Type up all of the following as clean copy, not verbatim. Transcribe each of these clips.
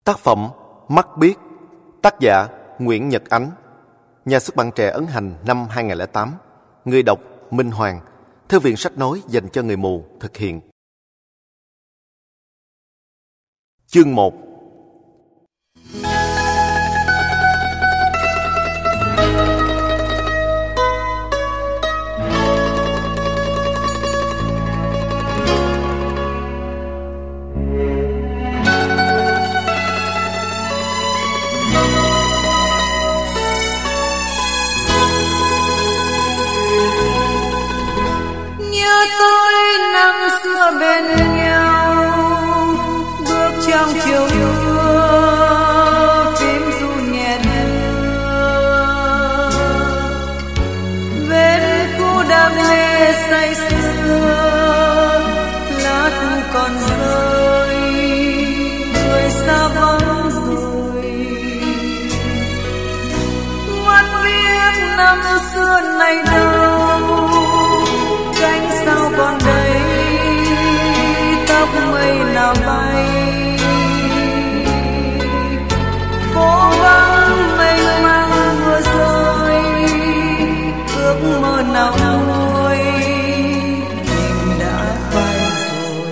Tác phẩm Mắt Biếc, tác giả Nguyễn Nhật Ánh, nhà xuất bản Trẻ ấn hành năm 2008, người đọc Minh Hoàng, Thư viện sách nói dành cho người mù thực hiện. Chương 1. Bên nhau bước trong chiều mưa, phím ru nhẹ đưa bên cô đam mê say sưa, lá thu còn rơi, người xa vắng rồi. Mắt biếc năm xưa này đâu, cánh sao còn đây, tóc mây nào bay, phố vắng mênh mang mưa rơi, ước mơ nào nuôi tình đã phai rồi.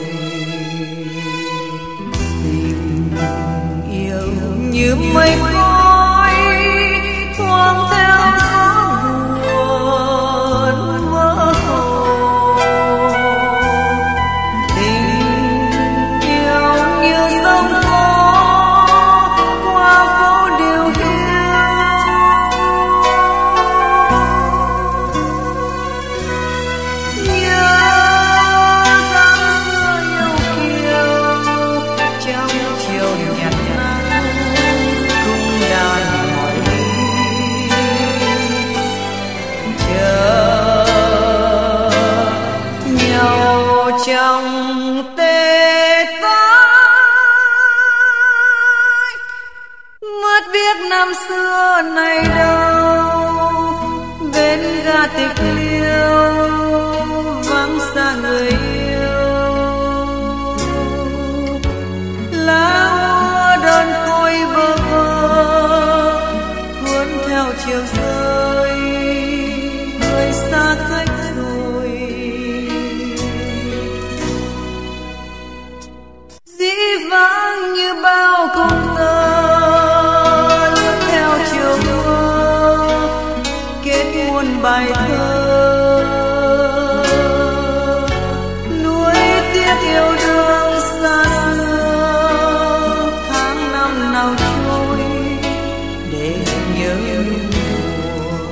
Tình yêu như mây khói thoáng theo gió buồn mơ hồ. Trong tê tái mất biết năm xưa này đâu, bên ga tịch liêu vắng xa người yêu. Lá úa đơn côi bơ vơ cuốn theo chiều rơi, người xa cách rồi. Dĩ vãng như bao công tơ lướt theo chiều mưa, kết muôn bài thơ nuối tiếc yêu đương xa xưa. Tháng năm nào trôi để nhớ nhung buồn.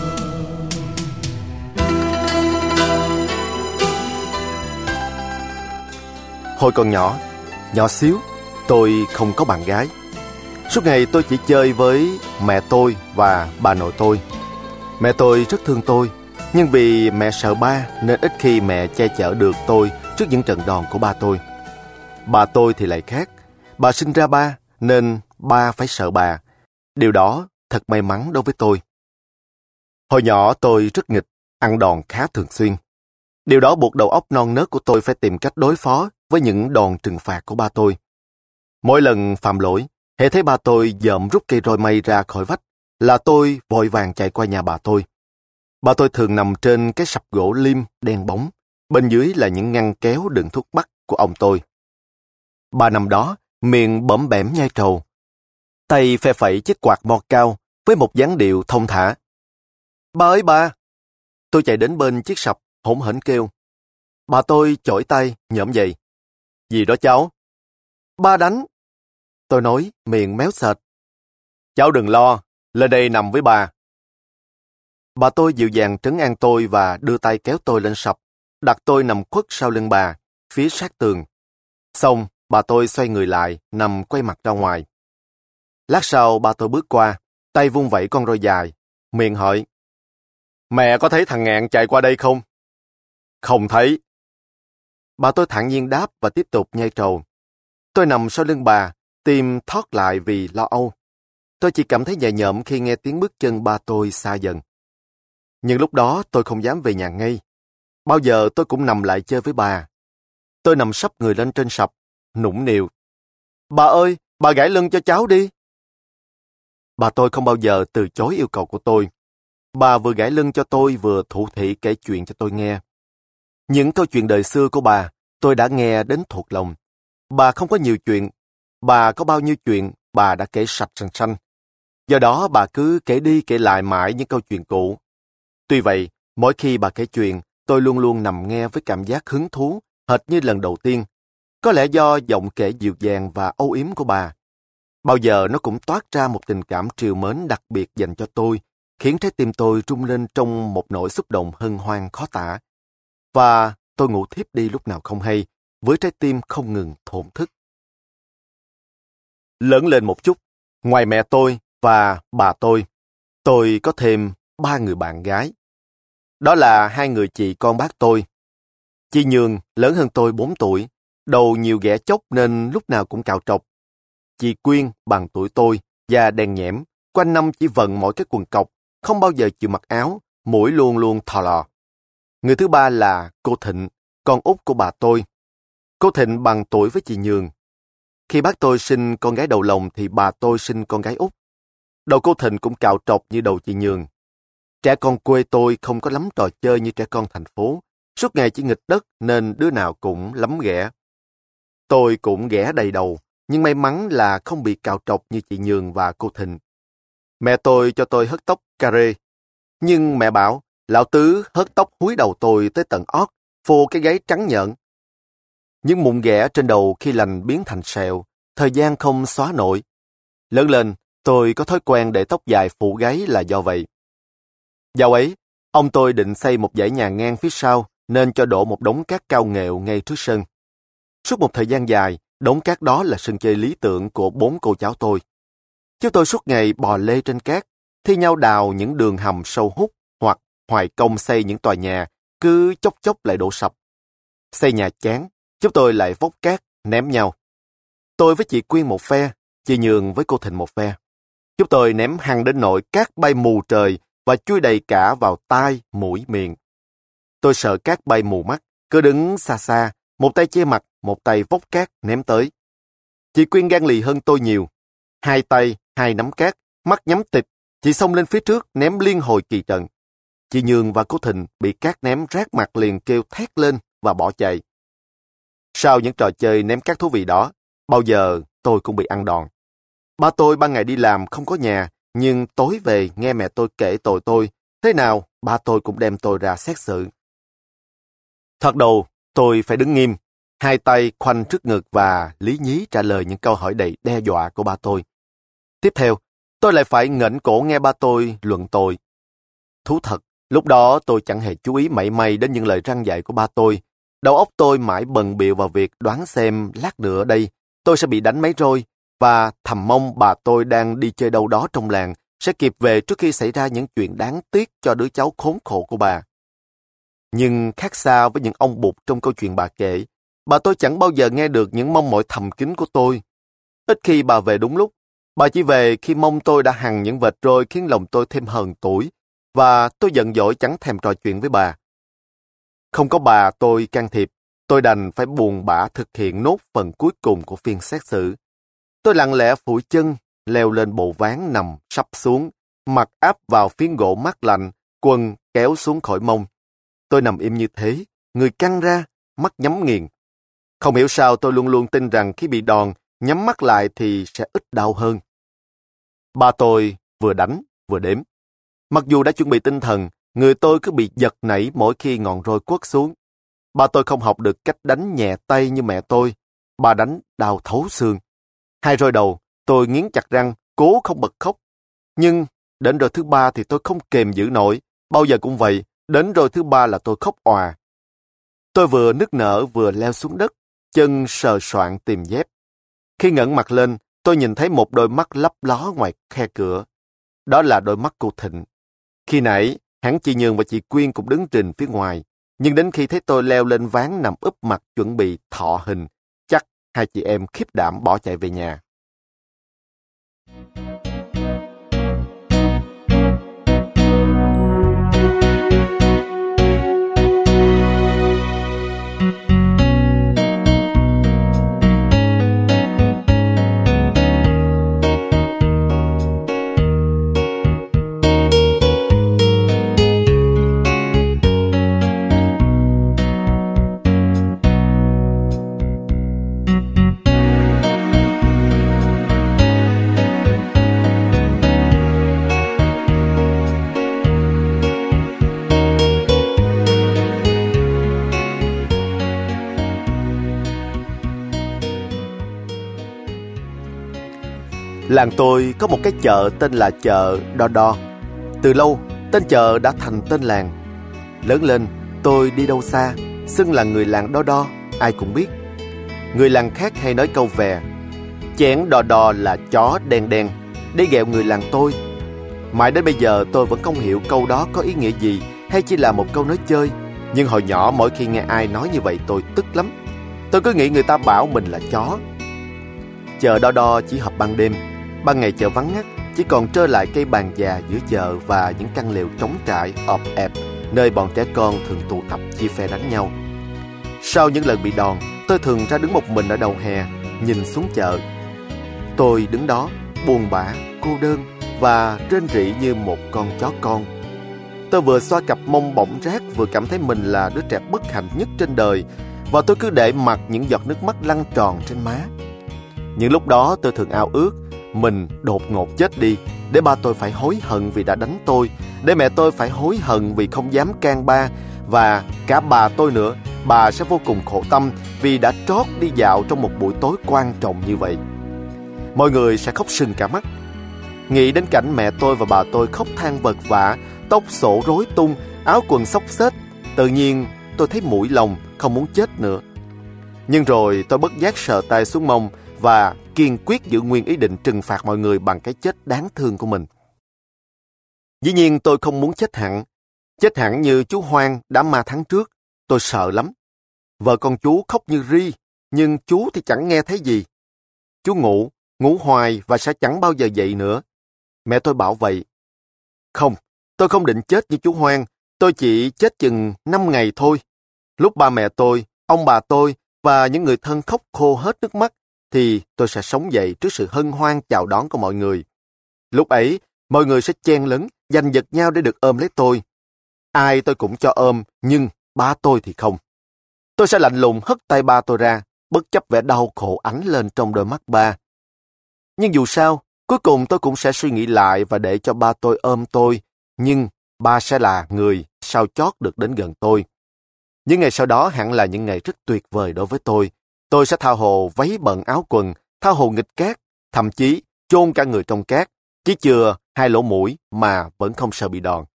Hồi còn nhỏ xíu, tôi không có bạn gái. Suốt ngày tôi chỉ chơi với mẹ tôi và bà nội tôi. Mẹ tôi rất thương tôi, nhưng vì mẹ sợ ba nên ít khi mẹ che chở được tôi trước những trận đòn của ba tôi. Bà tôi thì lại khác. Bà sinh ra ba nên ba phải sợ bà. Điều đó thật may mắn đối với tôi. Hồi nhỏ tôi rất nghịch, ăn đòn khá thường xuyên. Điều đó buộc đầu óc non nớt của tôi phải tìm cách đối phó với những đòn trừng phạt của ba tôi. Mỗi lần phạm lỗi, hễ thấy ba tôi dợm rút cây roi mây ra khỏi vách, là tôi vội vàng chạy qua nhà bà tôi. Bà tôi thường nằm trên cái sập gỗ lim đen bóng, bên dưới là những ngăn kéo đựng thuốc bắc của ông tôi. Bà nằm đó, miệng bõm bẻm nhai trầu, tay phe phẩy chiếc quạt mo cao với một dáng điệu thông thả. Bà ơi bà! Tôi chạy đến bên chiếc sập, hỗn hển kêu. Bà tôi chổi tay, nhổm dậy. Gì đó cháu? Ba đánh. Tôi nói, miệng méo sệt. Cháu đừng lo, lên đây nằm với bà. Bà tôi dịu dàng trấn an tôi và đưa tay kéo tôi lên sập, đặt tôi nằm khuất sau lưng bà, phía sát tường. Xong, bà tôi xoay người lại, nằm quay mặt ra ngoài. Lát sau, bà tôi bước qua, tay vung vẩy con roi dài, miệng hỏi. Mẹ có thấy thằng Ngạn chạy qua đây không? Không thấy. Bà tôi thản nhiên đáp và tiếp tục nhai trầu. Tôi nằm sau lưng bà, tim thót lại vì lo âu. Tôi chỉ cảm thấy nhẹ nhõm khi nghe tiếng bước chân ba tôi xa dần. Nhưng lúc đó tôi không dám về nhà ngay. Bao giờ tôi cũng nằm lại chơi với bà. Tôi nằm sấp người lên trên sập, nũng nịu. Bà ơi, bà gãi lưng cho cháu đi. Bà tôi không bao giờ từ chối yêu cầu của tôi. Bà vừa gãi lưng cho tôi vừa thủ thỉ kể chuyện cho tôi nghe. Những câu chuyện đời xưa của bà, tôi đã nghe đến thuộc lòng. Bà không có nhiều chuyện. Bà có bao nhiêu chuyện, bà đã kể sạch sành sanh. Do đó bà cứ kể đi kể lại mãi những câu chuyện cũ. Tuy vậy, mỗi khi bà kể chuyện, tôi luôn luôn nằm nghe với cảm giác hứng thú, hệt như lần đầu tiên. Có lẽ do giọng kể dịu dàng và âu yếm của bà. Bao giờ nó cũng toát ra một tình cảm trìu mến đặc biệt dành cho tôi, khiến trái tim tôi rung lên trong một nỗi xúc động hân hoan khó tả. Và tôi ngủ thiếp đi lúc nào không hay, với trái tim không ngừng thổn thức. Lớn lên một chút, ngoài mẹ tôi và bà tôi có thêm 3 người bạn gái. Đó là 2 người chị con bác tôi. Chị Nhường lớn hơn tôi 4 tuổi, đầu nhiều ghẻ chốc nên lúc nào cũng cạo trọc. Chị Quyên bằng tuổi tôi, da đen nhẽm, quanh năm chỉ vận mỗi cái quần cộc, không bao giờ chịu mặc áo, mũi luôn luôn thò lò. Người thứ ba là cô Thịnh, con út của bà tôi. Cô Thịnh bằng tuổi với chị Nhường. Khi bác tôi sinh con gái đầu lòng thì bà tôi sinh con gái út. Đầu cô Thịnh cũng cạo trọc như đầu chị Nhường. Trẻ con quê tôi không có lắm trò chơi như trẻ con thành phố. Suốt ngày chỉ nghịch đất nên đứa nào cũng lắm ghẻ. Tôi cũng ghẻ đầy đầu, nhưng may mắn là không bị cạo trọc như chị Nhường và cô Thịnh. Mẹ tôi cho tôi hớt tóc carré. Nhưng mẹ bảo, lão tứ hớt tóc húi đầu tôi tới tận ót, phô cái gáy trắng nhợn. Những mụn ghẻ trên đầu khi lành biến thành sẹo, thời gian không xóa nổi. Lớn lên, tôi có thói quen để tóc dài phủ gáy là do vậy. Dạo ấy, ông tôi định xây một dãy nhà ngang phía sau, nên cho đổ một đống cát cao nghệu ngay trước sân. Suốt một thời gian dài, đống cát đó là sân chơi lý tưởng của 4 cô cháu tôi. Chúng tôi suốt ngày bò lê trên cát, thi nhau đào những đường hầm sâu hút hoặc hoài công xây những tòa nhà, cứ chốc chốc lại đổ sập. Xây nhà chán, chúng tôi lại vốc cát, ném nhau. Tôi với chị Quyên một phe, chị Nhường với cô Thịnh một phe. Chúng tôi ném hăng đến nỗi cát bay mù trời và chui đầy cả vào tai, mũi, miệng. Tôi sợ cát bay mù mắt, cứ đứng xa xa, một tay che mặt, một tay vốc cát ném tới. Chị Quyên gan lì hơn tôi nhiều. 2 tay, 2 nắm cát, mắt nhắm tịt, chị xông lên phía trước ném liên hồi kỳ trận. Chị Nhường và cô Thịnh bị cát ném rát mặt liền kêu thét lên và bỏ chạy. Sau những trò chơi ném cát thú vị đó, bao giờ tôi cũng bị ăn đòn. Ba tôi ban ngày đi làm không có nhà, nhưng tối về nghe mẹ tôi kể tội tôi, thế nào ba tôi cũng đem tôi ra xét xử. Thoạt đầu, tôi phải đứng nghiêm, 2 tay khoanh trước ngực và lý nhí trả lời những câu hỏi đầy đe dọa của ba tôi. Tiếp theo, tôi lại phải ngẩng cổ nghe ba tôi luận tội. Thú thật, lúc đó tôi chẳng hề chú ý mảy may đến những lời răn dạy của ba tôi. Đầu óc tôi mãi bận bịu vào việc đoán xem lát nữa ở đây tôi sẽ bị đánh mấy roi và thầm mong bà tôi đang đi chơi đâu đó trong làng sẽ kịp về trước khi xảy ra những chuyện đáng tiếc cho đứa cháu khốn khổ của bà. Nhưng khác xa với những ông bụt trong câu chuyện bà kể, bà tôi chẳng bao giờ nghe được những mong mỏi thầm kín của tôi. Ít khi bà về đúng lúc, bà chỉ về khi mông tôi đã hằn những vệt roi khiến lòng tôi thêm hờn tủi, và tôi giận dỗi chẳng thèm trò chuyện với bà. Không có bà tôi can thiệp, tôi đành phải buồn bã thực hiện nốt phần cuối cùng của phiên xét xử. Tôi lặng lẽ phủi chân, leo lên bộ ván nằm sắp xuống, mặt áp vào phiến gỗ mát lạnh, quần kéo xuống khỏi mông. Tôi nằm im như thế, người căng ra, mắt nhắm nghiền. Không hiểu sao tôi luôn luôn tin rằng khi bị đòn, nhắm mắt lại thì sẽ ít đau hơn. Ba tôi vừa đánh, vừa đếm. Mặc dù đã chuẩn bị tinh thần, người tôi cứ bị giật nảy mỗi khi ngọn roi quất xuống. Ba tôi không học được cách đánh nhẹ tay như mẹ tôi. Bà đánh đau thấu xương. 2 roi đầu, tôi nghiến chặt răng, cố không bật khóc. Nhưng đến roi thứ 3 thì tôi không kềm giữ nổi. Bao giờ cũng vậy, đến roi thứ 3 là tôi khóc òa. Tôi vừa nức nở vừa leo xuống đất, chân sờ soạng tìm dép. Khi ngẩng mặt lên, tôi nhìn thấy một đôi mắt lấp ló ngoài khe cửa. Đó là đôi mắt cô Thịnh. Khi nãy, hẳn chị Nhường và chị Quyên cũng đứng trình phía ngoài. Nhưng đến khi thấy tôi leo lên ván nằm úp mặt chuẩn bị thọ hình, chắc 2 chị em khiếp đảm bỏ chạy về nhà. Làng tôi có một cái chợ tên là chợ Đo Đo. Từ lâu, tên chợ đã thành tên làng. Lớn lên, tôi đi đâu xa, xưng là người làng Đo Đo, ai cũng biết. Người làng khác hay nói câu về chén Đo Đo là chó đen đen, để ghẹo người làng tôi. Mãi đến bây giờ tôi vẫn không hiểu câu đó có ý nghĩa gì hay chỉ là một câu nói chơi. Nhưng hồi nhỏ mỗi khi nghe ai nói như vậy tôi tức lắm. Tôi cứ nghĩ người ta bảo mình là chó. Chợ Đo Đo chỉ họp ban đêm. Ban ngày chợ vắng ngắt, chỉ còn trơ lại cây bàn già giữa chợ và những căn lều trống trải ọp ẹp, nơi bọn trẻ con thường tụ tập chia phe đánh nhau. Sau những lần bị đòn, tôi thường ra đứng một mình ở đầu hè, nhìn xuống chợ. Tôi đứng đó, buồn bã, cô đơn và rên rỉ như một con chó con. Tôi vừa xoa cặp mông bỏng rát, vừa cảm thấy mình là đứa trẻ bất hạnh nhất trên đời, và tôi cứ để mặc những giọt nước mắt lăn tròn trên má. Những lúc đó tôi thường ao ước mình đột ngột chết đi, để ba tôi phải hối hận vì đã đánh tôi, để mẹ tôi phải hối hận vì không dám can ba, và cả bà tôi nữa, bà sẽ vô cùng khổ tâm vì đã trót đi dạo trong một buổi tối quan trọng như vậy. Mọi người sẽ khóc sưng cả mắt. Nghĩ đến cảnh mẹ tôi và bà tôi khóc than vật vã, tóc xổ rối tung, áo quần xốc xếch, tự nhiên tôi thấy mũi lòng, không muốn chết nữa. Nhưng rồi tôi bất giác sờ tay xuống mông và kiên quyết giữ nguyên ý định trừng phạt mọi người bằng cái chết đáng thương của mình. Dĩ nhiên tôi không muốn chết hẳn như chú Hoang đã ma tháng trước. Tôi sợ lắm. Vợ con chú khóc như ri, nhưng chú thì chẳng nghe thấy gì. Chú ngủ hoài và sẽ chẳng bao giờ dậy nữa. Mẹ tôi bảo vậy. Không, tôi không định chết như chú Hoang. Tôi chỉ chết chừng 5 ngày thôi. Lúc ba mẹ tôi, ông bà tôi và những người thân khóc khô hết nước mắt, thì tôi sẽ sống dậy trước sự hân hoan chào đón của mọi người. Lúc ấy, mọi người sẽ chen lấn, giành giật nhau để được ôm lấy tôi. Ai tôi cũng cho ôm, nhưng ba tôi thì không. Tôi sẽ lạnh lùng hất tay ba tôi ra, bất chấp vẻ đau khổ ánh lên trong đôi mắt ba. Nhưng dù sao, cuối cùng tôi cũng sẽ suy nghĩ lại và để cho ba tôi ôm tôi, nhưng ba sẽ là người sao chót được đến gần tôi. Những ngày sau đó hẳn là những ngày rất tuyệt vời đối với tôi. Tôi sẽ tha hồ váy bận áo quần, tha hồ nghịch cát, thậm chí chôn cả người trong cát, chỉ chừa 2 lỗ mũi mà vẫn không sợ bị đòn.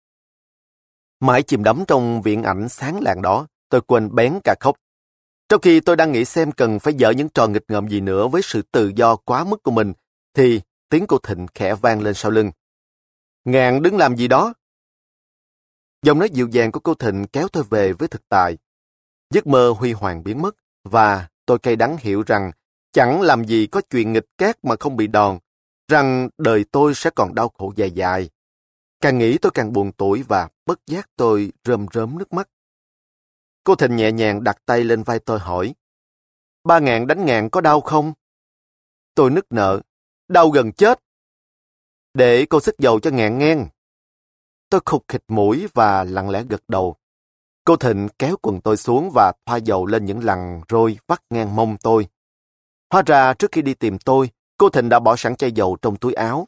Mãi chìm đắm trong viễn ảnh sáng lạng đó, tôi quên bén cả khóc. Trong khi tôi đang nghĩ xem cần phải dở những trò nghịch ngợm gì nữa với sự tự do quá mức của mình, thì tiếng cô Thịnh khẽ vang lên sau lưng. Ngạn đứng làm gì đó? Giọng nói dịu dàng của cô Thịnh kéo tôi về với thực tại. Giấc mơ huy hoàng biến mất, và tôi cay đắng hiểu rằng chẳng làm gì có chuyện nghịch cát mà không bị đòn, rằng đời tôi sẽ còn đau khổ dài dài. Càng nghĩ tôi càng buồn tủi và bất giác tôi rơm rớm nước mắt. Cô Thịnh nhẹ nhàng đặt tay lên vai tôi hỏi, ba Ngạn đánh Ngạn có đau không? Tôi nức nở, đau gần chết. Để cô xức dầu cho Ngạn nghe. Tôi khục khịch mũi và lặng lẽ gật đầu. Cô Thịnh kéo quần tôi xuống và thoa dầu lên những lằn rôi vắt ngang mông tôi. Hóa ra trước khi đi tìm tôi, cô Thịnh đã bỏ sẵn chai dầu trong túi áo.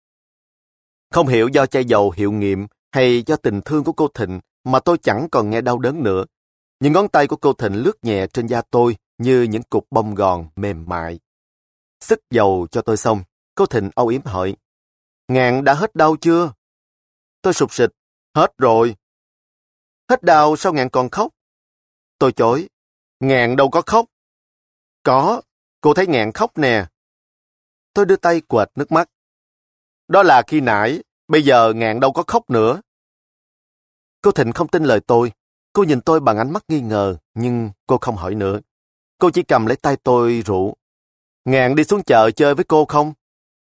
Không hiểu do chai dầu hiệu nghiệm hay do tình thương của cô Thịnh mà tôi chẳng còn nghe đau đớn nữa. Những ngón tay của cô Thịnh lướt nhẹ trên da tôi như những cục bông gòn mềm mại. Xức dầu cho tôi xong, cô Thịnh âu yếm hỏi, Ngạn đã hết đau chưa? Tôi sụp sịch, hết rồi. Hết đau sao Ngạn còn khóc? Tôi chối, Ngạn đâu có khóc. Có, cô thấy Ngạn khóc nè. Tôi đưa tay quệt nước mắt. Đó là khi nãy, bây giờ Ngạn đâu có khóc nữa. Cô Thịnh không tin lời tôi. Cô nhìn tôi bằng ánh mắt nghi ngờ, nhưng cô không hỏi nữa. Cô chỉ cầm lấy tay tôi rủ. Ngạn đi xuống chợ chơi với cô không?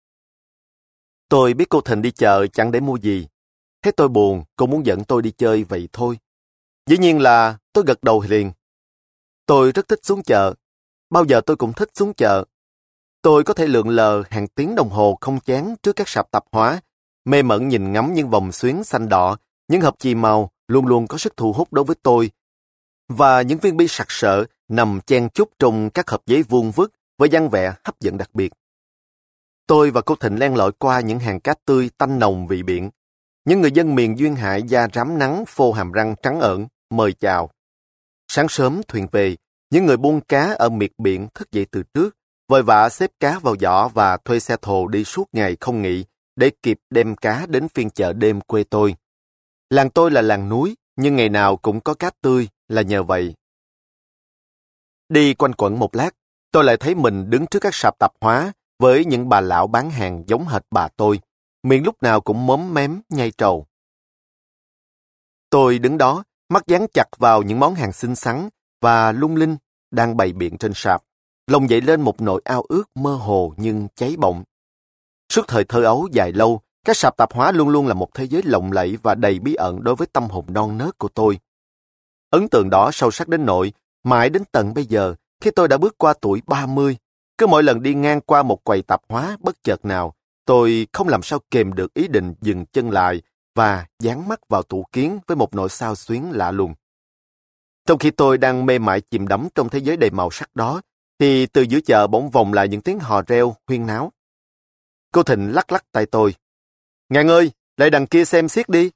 Tôi biết cô Thịnh đi chợ chẳng để mua gì. Thấy tôi buồn, cô muốn dẫn tôi đi chơi vậy thôi. Dĩ nhiên là tôi gật đầu liền. Tôi rất thích xuống chợ. Bao giờ tôi cũng thích xuống chợ. Tôi có thể lượn lờ hàng tiếng đồng hồ không chán trước các sạp tạp hóa, mê mẩn nhìn ngắm những vòng xuyến xanh đỏ, những hộp chì màu luôn luôn có sức thu hút đối với tôi, và những viên bi sặc sỡ nằm chen chúc trong các hộp giấy vuông vức với dáng vẻ hấp dẫn đặc biệt. Tôi và cô Thịnh len lỏi qua những hàng cá tươi tanh nồng vị biển. Những người dân miền duyên hải da rám nắng phô hàm răng trắng ẩn mời chào. Sáng sớm thuyền về, những người buôn cá ở miệt biển thức dậy từ trước, vội vã xếp cá vào giỏ và thuê xe thồ đi suốt ngày không nghỉ để kịp đem cá đến phiên chợ đêm quê tôi. Làng tôi là làng núi, nhưng ngày nào cũng có cá tươi là nhờ vậy. Đi quanh quẩn một lát, tôi lại thấy mình đứng trước các sạp tạp hóa với những bà lão bán hàng giống hệt bà tôi, miệng lúc nào cũng móm mém nhai trầu. Tôi đứng đó, mắt dán chặt vào những món hàng xinh xắn và lung linh đang bày biện trên sạp, lòng dậy lên một nỗi ao ước mơ hồ nhưng cháy bỏng. Suốt thời thơ ấu dài lâu, các sạp tạp hóa luôn luôn là một thế giới lộng lẫy và đầy bí ẩn đối với tâm hồn non nớt của tôi. Ấn tượng đó sâu sắc đến nỗi, mãi đến tận bây giờ, khi tôi đã bước qua tuổi 30, cứ mỗi lần đi ngang qua một quầy tạp hóa bất chợt nào, tôi không làm sao kềm được ý định dừng chân lại và dán mắt vào tủ kiến với một nỗi xao xuyến lạ lùng. Trong khi tôi đang mê mải chìm đắm trong thế giới đầy màu sắc đó, thì từ giữa chợ bỗng vọng lại những tiếng hò reo huyên náo. Cô Thịnh lắc lắc tay tôi. Ngạn ơi, lại đằng kia xem xiết đi.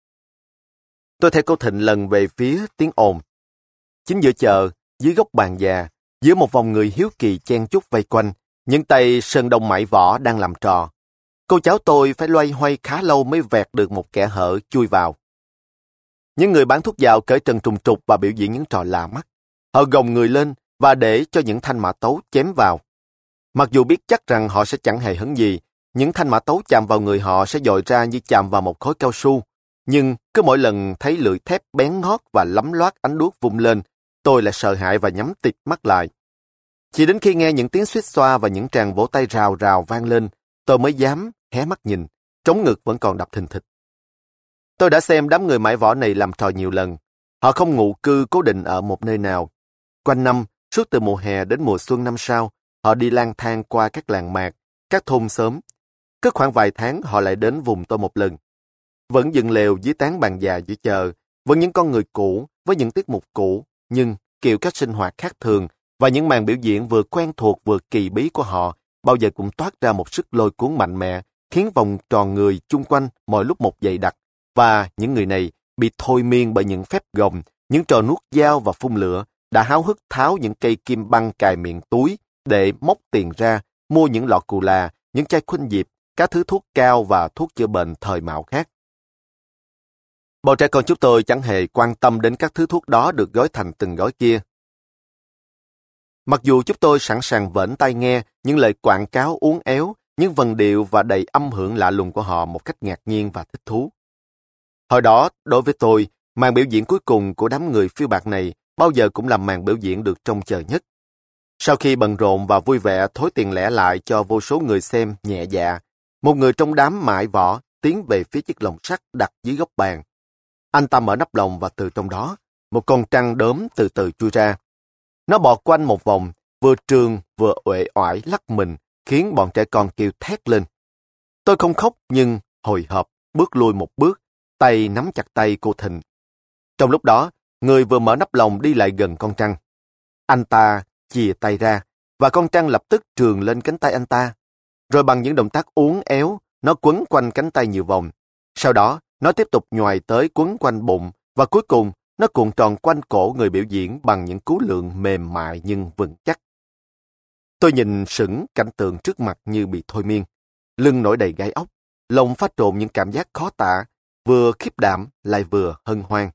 Tôi theo cô Thịnh lần về phía tiếng ồn. Chính giữa chợ, dưới gốc bàn già, giữa một vòng người hiếu kỳ chen chúc vây quanh, những tay sơn đông mãi võ đang làm trò. Cô cháu tôi phải loay hoay khá lâu mới vẹt được một kẽ hở chui vào. Những người bán thuốc dạo cởi trần trùng trục và biểu diễn những trò lạ mắt. Họ gồng người lên và để cho những thanh mã tấu chém vào. Mặc dù biết chắc rằng họ sẽ chẳng hề hấn gì, những thanh mã tấu chạm vào người họ sẽ dội ra như chạm vào một khối cao su. Nhưng cứ mỗi lần thấy lưỡi thép bén ngót và lấm loát ánh đuốc vung lên, tôi lại sợ hãi và nhắm tịt mắt lại. Chỉ đến khi nghe những tiếng xuýt xoa và những tràng vỗ tay rào rào vang lên, tôi mới dám hé mắt nhìn, trống ngực vẫn còn đập thình thịch. Tôi đã xem đám người mãi võ này làm trò nhiều lần. Họ không ngụ cư cố định ở một nơi nào. Quanh năm, suốt từ mùa hè đến mùa xuân năm sau, họ đi lang thang qua các làng mạc, các thôn xóm. Cứ khoảng vài tháng họ lại đến vùng tôi một lần. Vẫn dựng lều dưới tán bàn già giữa chợ, vẫn những con người cũ với những tiết mục cũ, nhưng kiểu cách sinh hoạt khác thường và những màn biểu diễn vừa quen thuộc vừa kỳ bí của họ bao giờ cũng toát ra một sức lôi cuốn mạnh mẽ, khiến vòng tròn người chung quanh mọi lúc một dày đặc, và những người này bị thôi miên bởi những phép gồng, những trò nuốt dao và phun lửa, đã háo hức tháo những cây kim băng cài miệng túi để móc tiền ra, mua những lọ cù là, những chai khuynh diệp, các thứ thuốc cao và thuốc chữa bệnh thời mạo khác. Bọn trẻ con chúng tôi chẳng hề quan tâm đến các thứ thuốc đó được gói thành từng gói kia. Mặc dù chúng tôi sẵn sàng vểnh tai nghe những lời quảng cáo uốn éo, những vần điệu và đầy âm hưởng lạ lùng của họ một cách ngạc nhiên và thích thú. Hồi đó, đối với tôi, màn biểu diễn cuối cùng của đám người phiêu bạt này bao giờ cũng là màn biểu diễn được trông chờ nhất. Sau khi bận rộn và vui vẻ thối tiền lẻ lại cho vô số người xem nhẹ dạ, một người trong đám mãi võ tiến về phía chiếc lồng sắt đặt dưới góc bàn. Anh ta mở nắp lồng và từ trong đó, một con trăng đốm từ từ chui ra. Nó bò quanh một vòng, vừa trường vừa uể oải lắc mình, khiến bọn trẻ con kêu thét lên. Tôi không khóc nhưng hồi hộp, bước lui một bước, tay nắm chặt tay cô Thịnh. Trong lúc đó, người vừa mở nắp lồng đi lại gần con trăng. Anh ta chìa tay ra, và con trăng lập tức trườn lên cánh tay anh ta. Rồi bằng những động tác uốn éo, nó quấn quanh cánh tay nhiều vòng. Sau đó, nó tiếp tục nhoài tới quấn quanh bụng, và cuối cùng, nó cuộn tròn quanh cổ người biểu diễn bằng những cú lượn mềm mại nhưng vững chắc. Tôi nhìn sững cảnh tượng trước mặt như bị thôi miên. Lưng nổi đầy gai ốc, lòng pha trộn những cảm giác khó tả, vừa khiếp đảm lại vừa hân hoan.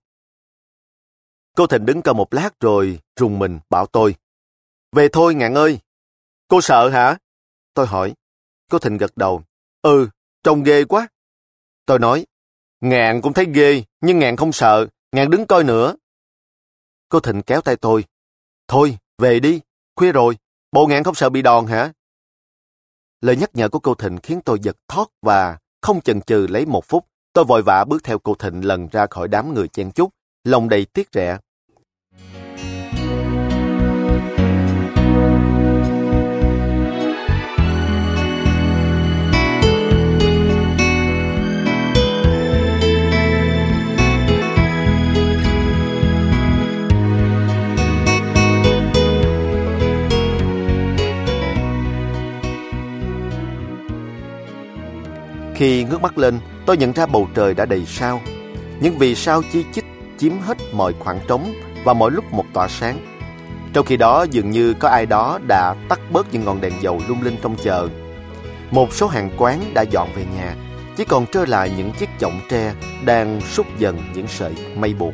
Cô Thịnh đứng coi một lát rồi rùng mình bảo tôi. Về thôi Ngạn ơi. Cô sợ hả? Tôi hỏi. Cô Thịnh gật đầu. Ừ, trông ghê quá. Tôi nói. Ngạn cũng thấy ghê, nhưng Ngạn không sợ. Ngạn đứng coi nữa. Cô Thịnh kéo tay tôi. Thôi, về đi. Khuya rồi. Bộ Ngạn không sợ bị đòn hả? Lời nhắc nhở của cô Thịnh khiến tôi giật thót và không chần chừ lấy một phút. Tôi vội vã bước theo cô Thịnh lần ra khỏi đám người chen chúc, lòng đầy tiếc rẻ. Khi ngước mắt lên, tôi nhận ra bầu trời đã đầy sao. Những vì sao chi chít chiếm hết mọi khoảng trống và mỗi lúc một tỏa sáng. Trong khi đó, dường như có ai đó đã tắt bớt những ngọn đèn dầu lung linh trong chợ. Một số hàng quán đã dọn về nhà, chỉ còn trơ lại những chiếc chõng tre đang sút dần những sợi mây buồn.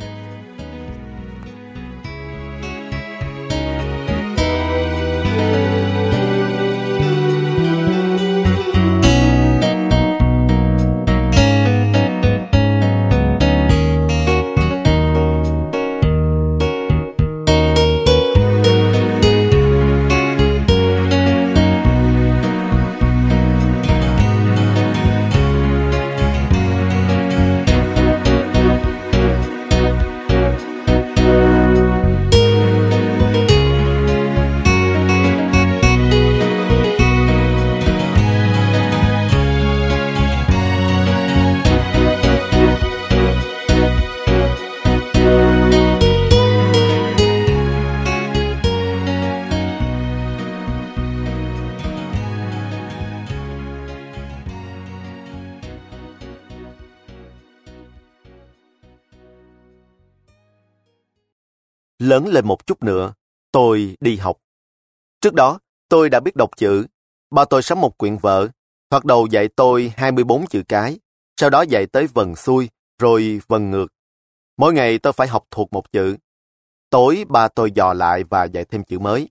Lớn lên một chút nữa, tôi đi học. Trước đó, tôi đã biết đọc chữ. Ba tôi sắm một quyển vở, thoạt đầu dạy tôi 24 chữ cái, sau đó dạy tới vần xuôi, rồi vần ngược. Mỗi ngày tôi phải học thuộc một chữ. Tối ba tôi dò lại và dạy thêm chữ mới.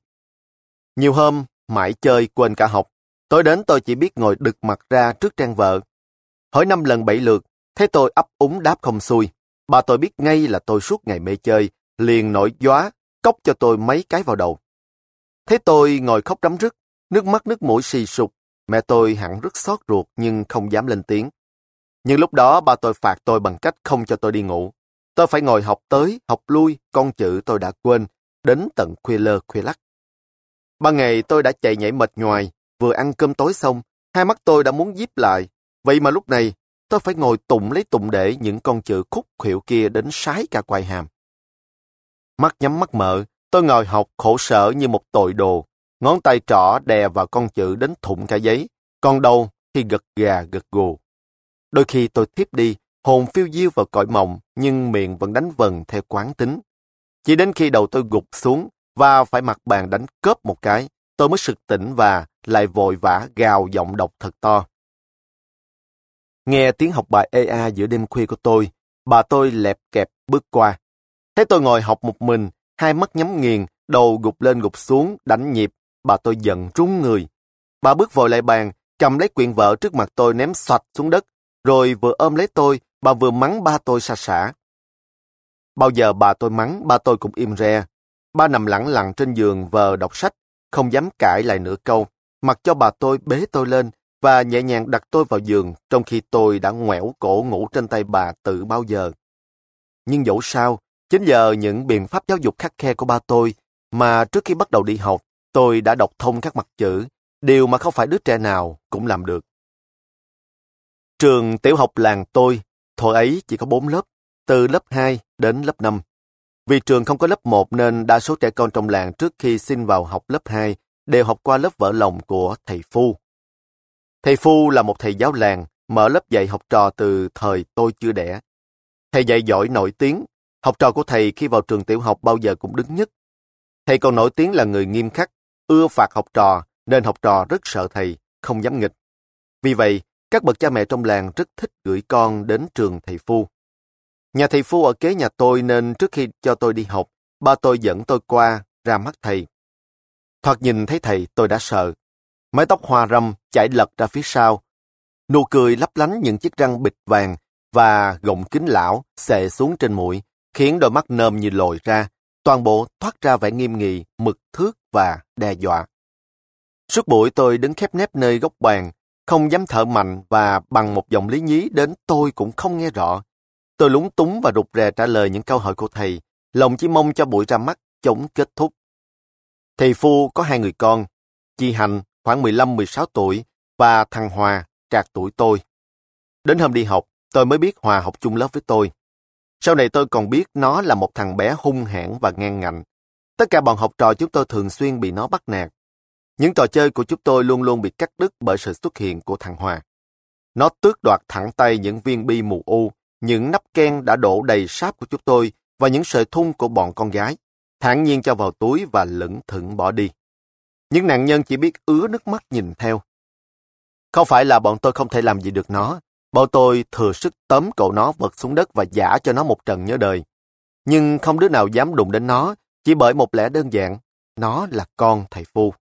Nhiều hôm, mãi chơi quên cả học. Tối đến tôi chỉ biết ngồi đực mặt ra trước trang vở. Hỏi 5 lần 7 lượt, thấy tôi ấp úng đáp không xuôi. Ba tôi biết ngay là tôi suốt ngày mê chơi, liền nổi gióa, cốc cho tôi mấy cái vào đầu. Thấy tôi ngồi khóc rắm rứt, nước mắt nước mũi xì sụp, mẹ tôi hẳn rất xót ruột nhưng không dám lên tiếng. Nhưng lúc đó ba tôi phạt tôi bằng cách không cho tôi đi ngủ. Tôi phải ngồi học tới, học lui, con chữ tôi đã quên, đến tận khuya lơ khuya lắc. Ban ngày tôi đã chạy nhảy mệt nhoài, vừa ăn cơm tối xong, hai mắt tôi đã muốn díp lại. Vậy mà lúc này, tôi phải ngồi tụng lấy tụng để những con chữ khúc khuỷu kia đến sái cả quai hàm. Mắt nhắm mắt mở, tôi ngồi học khổ sở như một tội đồ. Ngón tay trỏ đè vào con chữ đến thủng cả giấy, còn đầu thì gật gà gật gù. Đôi khi tôi thiếp đi, hồn phiêu diêu vào cõi mộng, nhưng miệng vẫn đánh vần theo quán tính. Chỉ đến khi đầu tôi gục xuống và phải mặt bàn đánh cớp một cái, tôi mới sực tỉnh và lại vội vã gào giọng đọc thật to. Nghe tiếng học bài EA giữa đêm khuya của tôi, bà tôi lẹp kẹp bước qua. Thấy tôi ngồi học một mình, hai mắt nhắm nghiền, đầu gục lên gục xuống, đánh nhịp, bà tôi giận run người. Bà bước vội lại bàn, cầm lấy quyển vở trước mặt tôi ném xoạch xuống đất, rồi vừa ôm lấy tôi, bà vừa mắng ba tôi sa sả. Bao giờ bà tôi mắng, ba tôi cũng im re. Ba nằm lẳng lặng trên giường vờ đọc sách, không dám cãi lại nửa câu, mặc cho bà tôi bế tôi lên và nhẹ nhàng đặt tôi vào giường, trong khi tôi đã ngoẻo cổ ngủ trên tay bà từ bao giờ. Nhưng dẫu sao, chính nhờ những biện pháp giáo dục khắt khe của ba tôi mà trước khi bắt đầu đi học, tôi đã đọc thông các mặt chữ, điều mà không phải đứa trẻ nào cũng làm được. Trường tiểu học làng tôi, thời ấy chỉ có 4 lớp, từ lớp 2 đến lớp 5. Vì trường không có lớp 1 nên đa số trẻ con trong làng trước khi xin vào học lớp 2 đều học qua lớp vỡ lòng của thầy Phu. Thầy Phu là một thầy giáo làng, mở lớp dạy học trò từ thời tôi chưa đẻ. Thầy dạy giỏi nổi tiếng, học trò của thầy khi vào trường tiểu học bao giờ cũng đứng nhất. Thầy còn nổi tiếng là người nghiêm khắc, ưa phạt học trò, nên học trò rất sợ thầy, không dám nghịch. Vì vậy, các bậc cha mẹ trong làng rất thích gửi con đến trường thầy Phu. Nhà thầy Phu ở kế nhà tôi nên trước khi cho tôi đi học, ba tôi dẫn tôi qua ra mắt thầy. Thoạt nhìn thấy thầy tôi đã sợ. Mái tóc hoa râm chảy lật ra phía sau. Nụ cười lấp lánh những chiếc răng bịch vàng và gọng kính lão xệ xuống trên mũi, khiến đôi mắt nơm như lồi ra, toàn bộ thoát ra vẻ nghiêm nghị, mực thước và đe dọa. Suốt buổi tôi đứng khép nép nơi góc bàn, không dám thở mạnh và bằng một giọng lý nhí đến tôi cũng không nghe rõ. Tôi lúng túng và rụt rè trả lời những câu hỏi của thầy, lòng chỉ mong cho buổi ra mắt chóng kết thúc. Thầy Phu có 2 người con, chị Hạnh khoảng 15-16 tuổi và thằng Hòa trạc tuổi tôi. Đến hôm đi học, tôi mới biết Hòa học chung lớp với tôi. Sau này tôi còn biết nó là một thằng bé hung hãn và ngang ngạnh. Tất cả bọn học trò chúng tôi thường xuyên bị nó bắt nạt. Những trò chơi của chúng tôi luôn luôn bị cắt đứt bởi sự xuất hiện của thằng Hòa. Nó tước đoạt thẳng tay những viên bi mù u, những nắp ken đã đổ đầy sáp của chúng tôi và những sợi thun của bọn con gái. thản nhiên cho vào túi và lững thững bỏ đi. Những nạn nhân chỉ biết ứa nước mắt nhìn theo. Không phải là bọn tôi không thể làm gì được nó. Bọn tôi thừa sức tóm cổ nó vật xuống đất và giã cho nó một trận nhớ đời. Nhưng không đứa nào dám đụng đến nó, chỉ bởi một lẽ đơn giản, nó là con thầy Phu.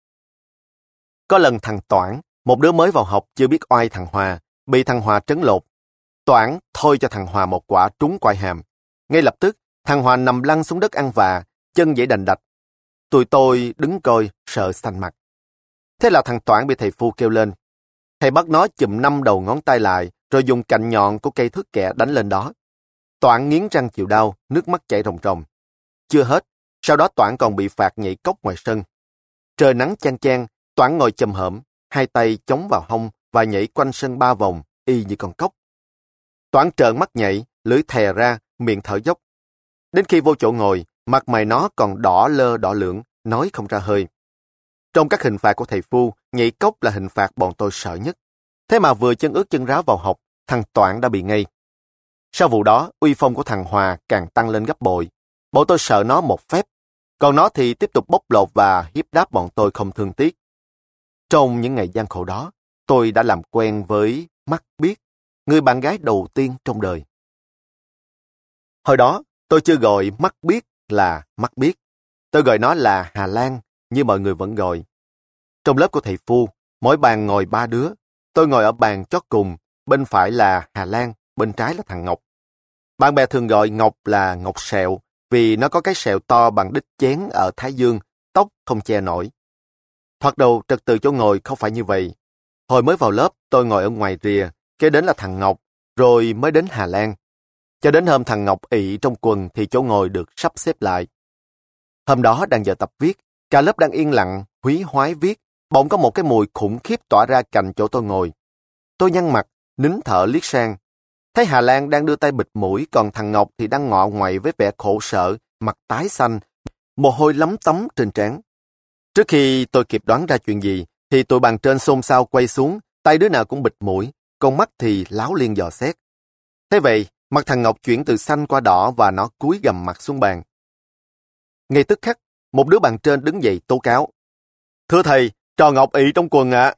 Có lần thằng Toản, một đứa mới vào học chưa biết oai thằng Hòa, bị thằng Hòa trấn lột. Toản thôi cho thằng Hòa một quả trúng quai hàm. Ngay lập tức, thằng Hòa nằm lăn xuống đất ăn vạ, chân giãy đành đạch. Tụi tôi đứng coi, sợ xanh mặt. Thế là thằng Toản bị thầy Phu kêu lên. Thầy bắt nó chụm 5 đầu ngón tay lại, rồi dùng cạnh nhọn của cây thước kẻ đánh lên đó. Toản nghiến răng chịu đau, nước mắt chảy ròng ròng. Chưa hết, sau đó Toản còn bị phạt nhảy cốc ngoài sân. Trời nắng chang chang, Toản ngồi chồm hổm, hai tay chống vào hông và nhảy quanh sân 3 vòng, y như con cóc. Toản trợn mắt nhảy, lưỡi thè ra, miệng thở dốc. Đến khi vô chỗ ngồi, mặt mày nó còn đỏ lơ đỏ lưỡng, nói không ra hơi. Trong các hình phạt của thầy Phu, nhảy cốc là hình phạt bọn tôi sợ nhất. Thế mà vừa chân ướt chân ráo vào học, thằng Toản đã bị ngây. Sau vụ đó, uy phong của thằng Hòa càng tăng lên gấp bội. Bọn tôi sợ nó một phép, còn nó thì tiếp tục bóc lột và hiếp đáp bọn tôi không thương tiếc. Trong những ngày gian khổ đó, tôi đã làm quen với Mắt Biếc, người bạn gái đầu tiên trong đời. Hồi đó, tôi chưa gọi Mắt Biếc là Mắt Biếc. Tôi gọi nó là Hà Lan, như mọi người vẫn gọi. Trong lớp của thầy Phu, mỗi bàn ngồi 3 đứa. Tôi ngồi ở bàn chót cùng, bên phải là Hà Lan, bên trái là thằng Ngọc. Bạn bè thường gọi Ngọc là Ngọc Sẹo, vì nó có cái sẹo to bằng đít chén ở thái dương, tóc không che nổi. Thoạt đầu trật tự chỗ ngồi không phải như vậy. Hồi mới vào lớp, tôi ngồi ở ngoài rìa, kế đến là thằng Ngọc, rồi mới đến Hà Lan. Cho đến hôm thằng Ngọc ị trong quần thì chỗ ngồi được sắp xếp lại. Hôm đó đang giờ tập viết, cả lớp đang yên lặng, húy hoái viết, bỗng có một cái mùi khủng khiếp tỏa ra cạnh chỗ tôi ngồi. Tôi nhăn mặt, nín thở liếc sang. Thấy Hà Lan đang đưa tay bịt mũi, còn thằng Ngọc thì đang ngọ ngoậy với vẻ khổ sở, mặt tái xanh, mồ hôi lấm tấm trên trán. Trước khi tôi kịp đoán ra chuyện gì, thì tụi bàn trên xôn xao quay xuống, tay đứa nào cũng bịt mũi, con mắt thì láo liên dò xét. Thế vậy, mặt thằng Ngọc chuyển từ xanh qua đỏ và nó cúi gằm mặt xuống bàn. Ngay tức khắc, một đứa bàn trên đứng dậy tố cáo. Thưa thầy, trò Ngọc ị trong quần ạ.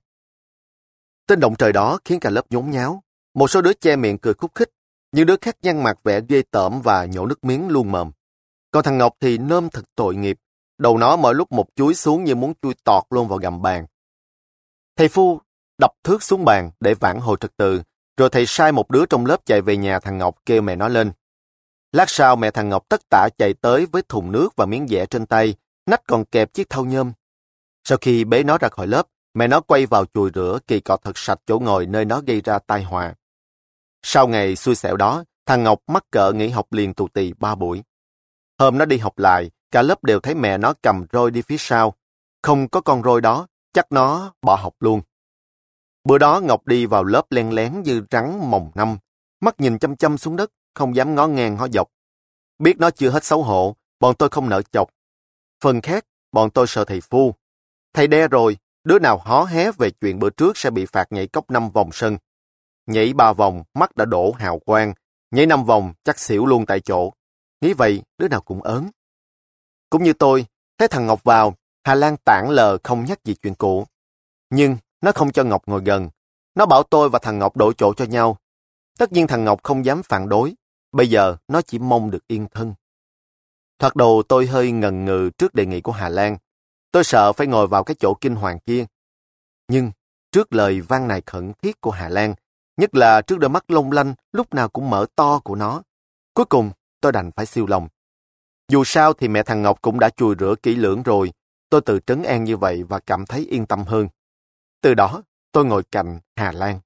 Tên động trời đó khiến cả lớp nhốn nháo. Một số đứa che miệng cười khúc khích, những đứa khác nhăn mặt vẻ ghê tởm và nhổ nước miếng luôn mồm. Còn thằng Ngọc thì nơm thật tội nghiệp, đầu nó mỗi lúc một chúi xuống như muốn chui tọt luôn vào gầm bàn. Thầy Phu đập thước xuống bàn để vãn hồi trật tự, rồi thầy sai một đứa trong lớp chạy về nhà thằng Ngọc kêu mẹ nó lên. Lát sau mẹ thằng Ngọc tất tả chạy tới với thùng nước và miếng dẻ trên tay, nách còn kẹp chiếc thau nhôm. Sau khi bế nó ra khỏi lớp, mẹ nó quay vào chùi rửa kỳ cọ thật sạch chỗ ngồi nơi nó gây ra tai họa. Sau ngày xui xẻo đó, thằng Ngọc mắc cỡ nghỉ học liền tù tì 3 buổi. Hôm nó đi học lại, cả lớp đều thấy mẹ nó cầm roi đi phía sau. Không có con roi đó, chắc nó bỏ học luôn. Bữa đó Ngọc đi vào lớp len lén như rắn mồng năm, mắt nhìn chăm chăm xuống đất, không dám ngó ngang ngó dọc. Biết nó chưa hết xấu hổ, bọn tôi không nỡ chọc. Phần khác, bọn tôi sợ thầy Phu. Thầy đe rồi, đứa nào hó hé về chuyện bữa trước sẽ bị phạt nhảy cốc 5 vòng sân. Nhảy 3 vòng, mắt đã đổ hào quang. Nhảy 5 vòng, chắc xỉu luôn tại chỗ. Nghĩ vậy, đứa nào cũng ớn. Cũng như tôi, thấy thằng Ngọc vào, Hà Lan tản lờ không nhắc gì chuyện cũ. Nhưng nó không cho Ngọc ngồi gần. Nó bảo tôi và thằng Ngọc đổi chỗ cho nhau. Tất nhiên thằng Ngọc không dám phản đối. Bây giờ nó chỉ mong được yên thân. Thoạt đầu tôi hơi ngần ngừ trước đề nghị của Hà Lan. Tôi sợ phải ngồi vào cái chỗ kinh hoàng kia. Nhưng trước lời van nài khẩn thiết của Hà Lan, nhất là trước đôi mắt long lanh lúc nào cũng mở to của nó, cuối cùng tôi đành phải siêu lòng. Dù sao thì mẹ thằng Ngọc cũng đã chùi rửa kỹ lưỡng rồi. Tôi tự trấn an như vậy và cảm thấy yên tâm hơn. Từ đó tôi ngồi cạnh Hà Lan.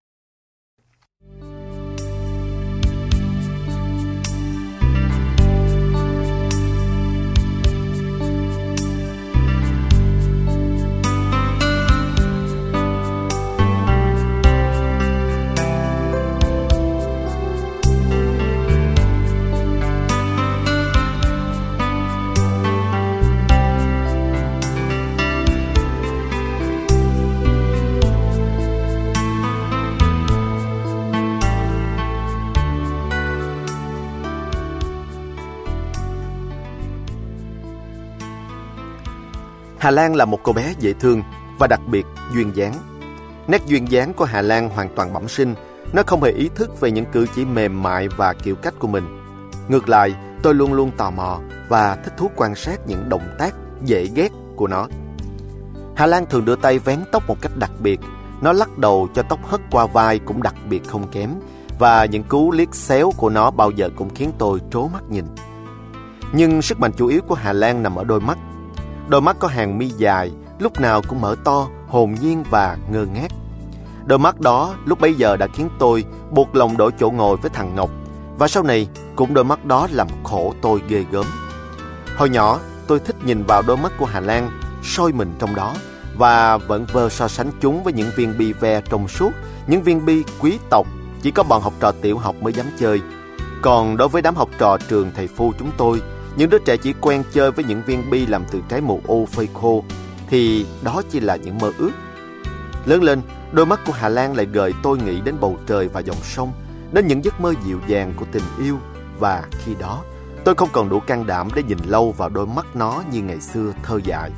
Hà Lan là một cô bé dễ thương và đặc biệt duyên dáng. Nét duyên dáng của Hà Lan hoàn toàn bẩm sinh. Nó không hề ý thức về những cử chỉ mềm mại và kiểu cách của mình. Ngược lại, tôi luôn luôn tò mò và thích thú quan sát những động tác dễ ghét của nó. Hà Lan thường đưa tay vén tóc một cách đặc biệt. Nó lắc đầu cho tóc hất qua vai cũng đặc biệt không kém. Và những cú liếc xéo của nó bao giờ cũng khiến tôi trố mắt nhìn. Nhưng sức mạnh chủ yếu của Hà Lan nằm ở đôi mắt. Đôi mắt có hàng mi dài, lúc nào cũng mở to, hồn nhiên và ngơ ngác. Đôi mắt đó lúc bấy giờ đã khiến tôi buộc lòng đổi chỗ ngồi với thằng Ngọc. Và sau này cũng đôi mắt đó làm khổ tôi ghê gớm. Hồi nhỏ tôi thích nhìn vào đôi mắt của Hà Lan, soi mình trong đó và vẫn vơ so sánh chúng với những viên bi ve trong suốt, những viên bi quý tộc chỉ có bọn học trò tiểu học mới dám chơi. Còn đối với đám học trò trường thầy Phu chúng tôi, những đứa trẻ chỉ quen chơi với những viên bi làm từ trái mù ô phơi khô, thì đó chỉ là những mơ ước. Lớn lên, đôi mắt của Hà Lan lại gợi tôi nghĩ đến bầu trời và dòng sông, đến những giấc mơ dịu dàng của tình yêu. Và khi đó, tôi không còn đủ can đảm để nhìn lâu vào đôi mắt nó như ngày xưa thơ dại.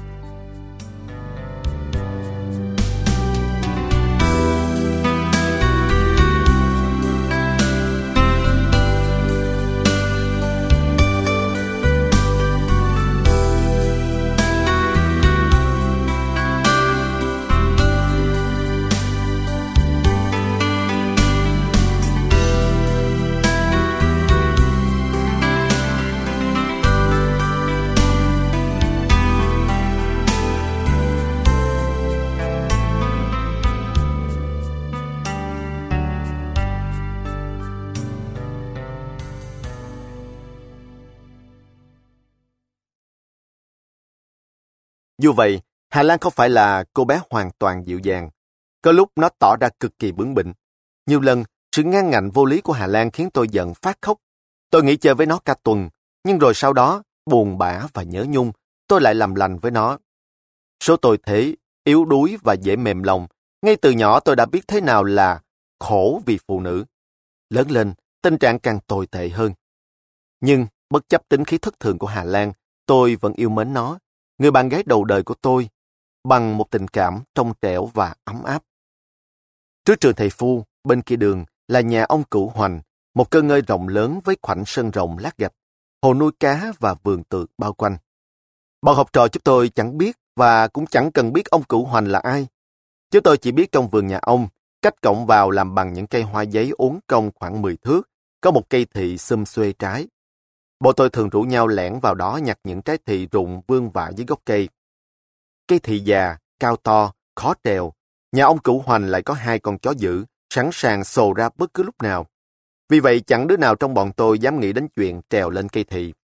Dù vậy, Hà Lan không phải là cô bé hoàn toàn dịu dàng. Có lúc nó tỏ ra cực kỳ bướng bỉnh. Nhiều lần, sự ngang ngạnh vô lý của Hà Lan khiến tôi giận phát khóc. Tôi nghỉ chơi với nó cả tuần, nhưng rồi sau đó, buồn bã và nhớ nhung, tôi lại làm lành với nó. Số tôi thế, yếu đuối và dễ mềm lòng. Ngay từ nhỏ tôi đã biết thế nào là khổ vì phụ nữ. Lớn lên, tình trạng càng tồi tệ hơn. Nhưng, bất chấp tính khí thất thường của Hà Lan, tôi vẫn yêu mến nó, người bạn gái đầu đời của tôi, bằng một tình cảm trong trẻo và ấm áp. Trước trường thầy Phu, bên kia đường, là nhà ông Cửu Hoành, một cơ ngơi rộng lớn với khoảnh sân rộng lát gạch, hồ nuôi cá và vườn tược bao quanh. Bọn học trò chúng tôi chẳng biết và cũng chẳng cần biết ông Cửu Hoành là ai. Chúng tôi chỉ biết trong vườn nhà ông, cách cổng vào làm bằng những cây hoa giấy uốn cong khoảng 10 thước, có một cây thị xum xuê trái. Bọn tôi thường rủ nhau lẻn vào đó nhặt những trái thị rụng vương vãi dưới gốc cây. Cây thị già, cao to, khó trèo. Nhà ông Cửu Hoành lại có 2 con chó dữ, sẵn sàng sồ ra bất cứ lúc nào. Vì vậy chẳng đứa nào trong bọn tôi dám nghĩ đến chuyện trèo lên cây thị.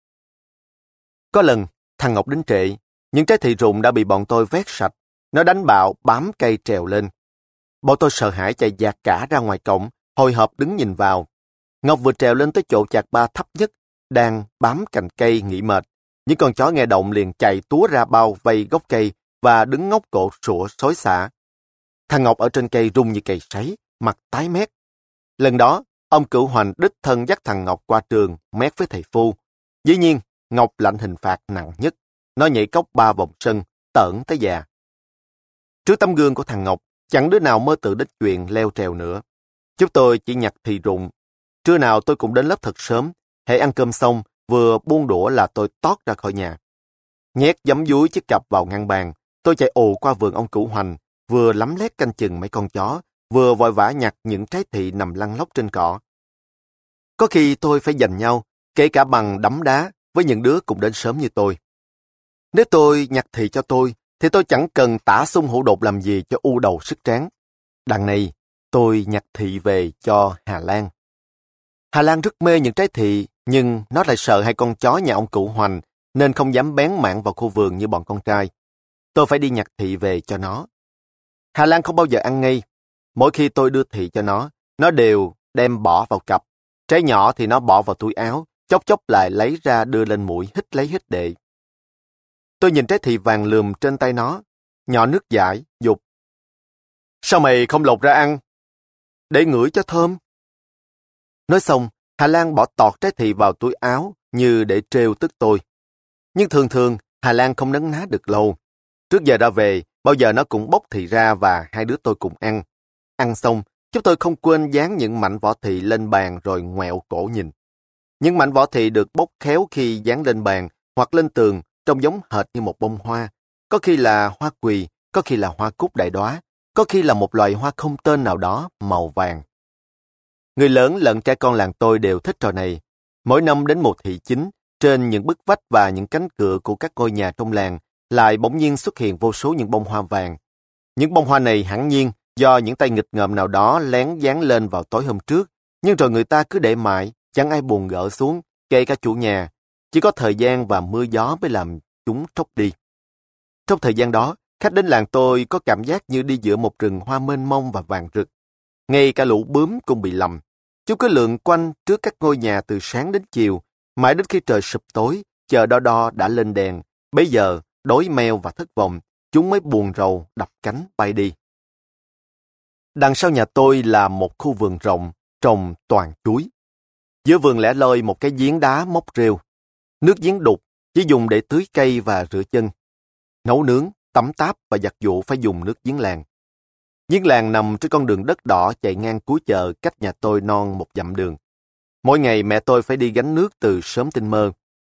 Có lần, thằng Ngọc đến trễ, những trái thị rụng đã bị bọn tôi vét sạch. Nó đánh bạo bám cây trèo lên. Bọn tôi sợ hãi chạy dạt cả ra ngoài cổng, hồi hộp đứng nhìn vào. Ngọc vừa trèo lên tới chỗ chạc ba thấp nhất, đang bám cành cây nghỉ mệt. Những con chó nghe động liền chạy túa ra bao vây gốc cây và đứng ngóc cổ sủa xối xả. Thằng Ngọc ở trên cây rung như cầy sấy, mặt tái mét. Lần đó, ông Cửu Hoành đích thân dắt thằng Ngọc qua trường mét với thầy Phu. Dĩ nhiên, Ngọc lãnh hình phạt nặng nhất. Nó nhảy cốc 3 vòng sân, tởn tới già. Trước tấm gương của thằng Ngọc, chẳng đứa nào mơ tưởng đến chuyện leo trèo nữa. Chúng tôi chỉ nhặt thì rụng. Trưa nào tôi cũng đến lớp thật sớm. Hễ ăn cơm xong, vừa buông đũa là tôi tót ra khỏi nhà. Nhét giấm dúi chiếc cặp vào ngăn bàn, tôi chạy ồ qua vườn ông Cửu Hoành, vừa lắm lét canh chừng mấy con chó, vừa vội vã nhặt những trái thị nằm lăn lóc trên cỏ. Có khi tôi phải giành nhau, kể cả bằng đấm đá, với những đứa cũng đến sớm như tôi. Nếu tôi nhặt thị cho tôi, thì tôi chẳng cần tả sung hữu đột làm gì cho u đầu sức tráng. Đằng này, tôi nhặt thị về cho Hà Lan. Hà Lan rất mê những trái thị, nhưng nó lại sợ 2 con chó nhà ông Cửu Hoành, nên không dám bén mảng vào khu vườn như bọn con trai. Tôi phải đi nhặt thị về cho nó. Hà Lan không bao giờ ăn ngay. Mỗi khi tôi đưa thị cho nó đều đem bỏ vào cặp. Trái nhỏ thì nó bỏ vào túi áo, chốc chốc lại lấy ra đưa lên mũi hít lấy hít để. Tôi nhìn trái thị vàng lườm trên tay nó, nhỏ nước dãi, dục. Sao mày không lột ra ăn? Để ngửi cho thơm. Nói xong, Hà Lan bỏ tọt trái thị vào túi áo như để trêu tức tôi. Nhưng thường thường, Hà Lan không nấn ná được lâu. Trước giờ ra về, bao giờ nó cũng bóc thị ra và hai đứa tôi cùng ăn. Ăn xong, chúng tôi không quên dán những mảnh vỏ thị lên bàn rồi ngoẹo cổ nhìn. Những mảnh vỏ thị được bóc khéo khi dán lên bàn hoặc lên tường, trông giống hệt như một bông hoa. Có khi là hoa quỳ, có khi là hoa cúc đại đóa, có khi là một loài hoa không tên nào đó màu vàng. Người lớn lẫn trẻ con làng tôi đều thích trò này. Mỗi năm đến mùa thị chính, trên những bức vách và những cánh cửa của các ngôi nhà trong làng lại bỗng nhiên xuất hiện vô số những bông hoa vàng. Những bông hoa này hẳn nhiên do những tay nghịch ngợm nào đó lén dán lên vào tối hôm trước, nhưng rồi người ta cứ để mãi, chẳng ai buồn gỡ xuống, kể cả chủ nhà. Chỉ có thời gian và mưa gió mới làm chúng tróc đi. Trong thời gian đó, khách đến làng tôi có cảm giác như đi giữa một rừng hoa mênh mông và vàng rực. Ngay cả lũ bướm cũng bị lầm. Chúng cứ lượn quanh trước các ngôi nhà từ sáng đến chiều, mãi đến khi trời sụp tối, chờ đo đo đã lên đèn. Bấy giờ, đói meo và thất vọng, chúng mới buồn rầu đập cánh bay đi. Đằng sau nhà tôi là một khu vườn rộng, trồng toàn chuối. Giữa vườn lẻ loi một cái giếng đá móc rêu. Nước giếng đục, chỉ dùng để tưới cây và rửa chân. Nấu nướng, tắm táp và giặt giũ phải dùng nước giếng làng. Giếng làng nằm trên con đường đất đỏ chạy ngang cuối chợ cách nhà tôi non một dặm đường. Mỗi ngày mẹ tôi phải đi gánh nước từ sớm tinh mơ.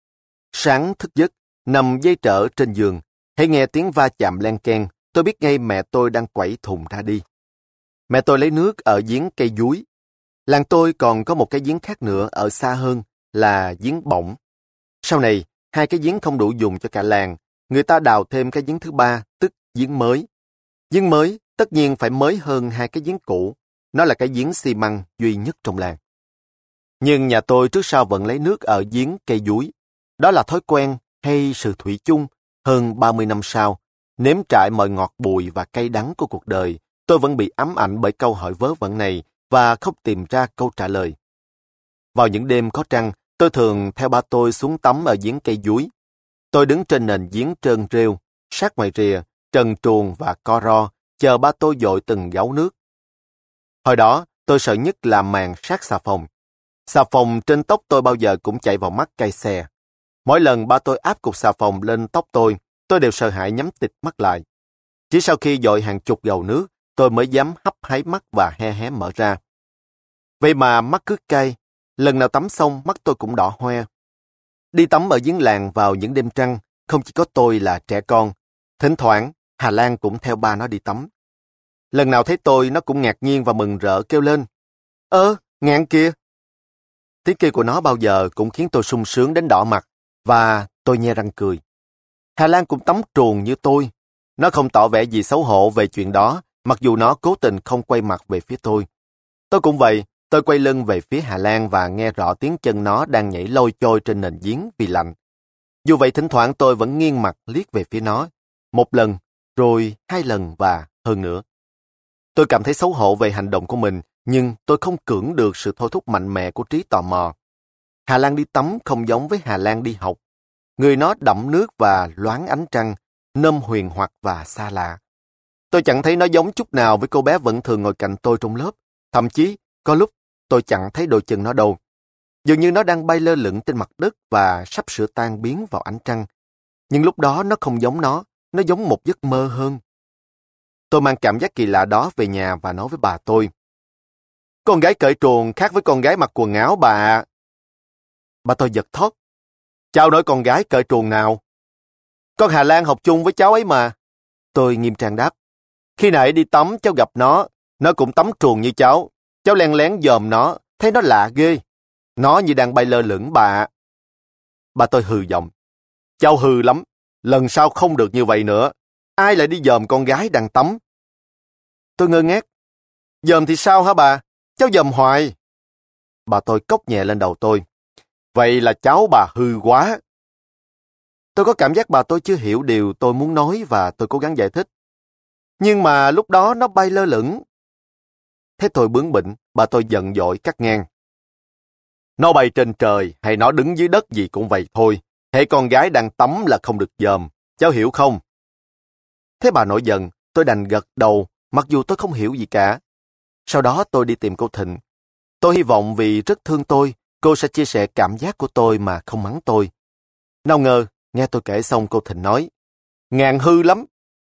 Sáng thức giấc, nằm dây trỡ trên giường, hãy nghe tiếng va chạm len keng, tôi biết ngay mẹ tôi đang quẩy thùng ra đi. Mẹ tôi lấy nước ở giếng cây dúi. Làng tôi còn có một cái giếng khác nữa ở xa hơn là giếng bỗng. Sau này, hai cái giếng không đủ dùng cho cả làng, người ta đào thêm cái giếng thứ ba, tức giếng mới. Giếng mới tất nhiên phải mới hơn hai cái giếng cũ. Nó là cái giếng xi măng duy nhất trong làng. Nhưng nhà tôi trước sau vẫn lấy nước ở giếng cây dúi. Đó là thói quen hay sự thủy chung. Hơn 30 năm sau, nếm trải mọi ngọt bùi và cay đắng của cuộc đời, tôi vẫn bị ám ảnh bởi câu hỏi vớ vẩn này và không tìm ra câu trả lời. Vào những đêm có trăng, tôi thường theo ba tôi xuống tắm ở giếng cây dúi. Tôi đứng trên nền giếng trơn rêu, sát ngoài rìa, trần truồng và co ro, chờ ba tôi dội từng gáo nước. Hồi đó, tôi sợ nhất là màn sát xà phòng. Xà phòng trên tóc tôi bao giờ cũng chạy vào mắt cay xè. Mỗi lần ba tôi áp cục xà phòng lên tóc tôi đều sợ hãi nhắm tịt mắt lại. Chỉ sau khi dội hàng chục gầu nước, tôi mới dám hấp háy mắt và hé hé mở ra. Vậy mà mắt cứ cay, lần nào tắm xong mắt tôi cũng đỏ hoe. Đi tắm ở giếng làng vào những đêm trăng, không chỉ có tôi là trẻ con. Thỉnh thoảng, Hà Lan cũng theo ba nó đi tắm. Lần nào thấy tôi, nó cũng ngạc nhiên và mừng rỡ kêu lên. Ngạn kìa! Tiếng kêu của nó bao giờ cũng khiến tôi sung sướng đến đỏ mặt, và tôi nhe răng cười. Hà Lan cũng tắm truồng như tôi. Nó không tỏ vẻ gì xấu hổ về chuyện đó, mặc dù nó cố tình không quay mặt về phía tôi. Tôi cũng vậy, tôi quay lưng về phía Hà Lan và nghe rõ tiếng chân nó đang nhảy lôi chôi trên nền giếng vì lạnh. Dù vậy thỉnh thoảng tôi vẫn nghiêng mặt liếc về phía nó. Một lần, rồi hai lần và hơn nữa. Tôi cảm thấy xấu hổ về hành động của mình, nhưng tôi không cưỡng được sự thôi thúc mạnh mẽ của trí tò mò. Hà Lan đi tắm không giống với Hà Lan đi học. Người nó đẫm nước và loáng ánh trăng, nôm huyền hoặc và xa lạ. Tôi chẳng thấy nó giống chút nào với cô bé vẫn thường ngồi cạnh tôi trong lớp. Thậm chí, có lúc tôi chẳng thấy đôi chân nó đâu. Dường như nó đang bay lơ lửng trên mặt đất và sắp sửa tan biến vào ánh trăng. Nhưng lúc đó nó không giống nó giống một giấc mơ hơn. Tôi mang cảm giác kỳ lạ đó về nhà và nói với bà tôi. Con gái cởi truồng khác với con gái mặc quần áo bà ạ. Bà tôi giật thót. Cháu nói con gái cởi truồng nào? Con Hà Lan học chung với cháu ấy mà. Tôi nghiêm trang đáp. Khi nãy đi tắm cháu gặp nó cũng tắm truồng như cháu. Cháu len lén dòm nó, thấy nó lạ ghê. Nó như đang bay lơ lửng bà ạ. Bà tôi hừ giọng. Cháu hừ lắm, lần sau không được như vậy nữa. Ai lại đi dòm con gái đang tắm? Tôi ngơ ngác. Dòm thì sao hả bà? Cháu dòm hoài. Bà tôi cốc nhẹ lên đầu tôi. Vậy là cháu bà hư quá. Tôi có cảm giác bà tôi chưa hiểu điều tôi muốn nói và tôi cố gắng giải thích. Nhưng mà lúc đó nó bay lơ lửng. Thế tôi bướng bỉnh, bà tôi giận dỗi cắt ngang. Nó bay trên trời hay nó đứng dưới đất gì cũng vậy thôi. Hễ con gái đang tắm là không được dòm. Cháu hiểu không? Thế bà nổi giận, tôi đành gật đầu, mặc dù tôi không hiểu gì cả. Sau đó tôi đi tìm cô Thịnh. Tôi hy vọng vì rất thương tôi, cô sẽ chia sẻ cảm giác của tôi mà không mắng tôi. Nào ngờ, nghe tôi kể xong cô Thịnh nói. Ngạn hư lắm,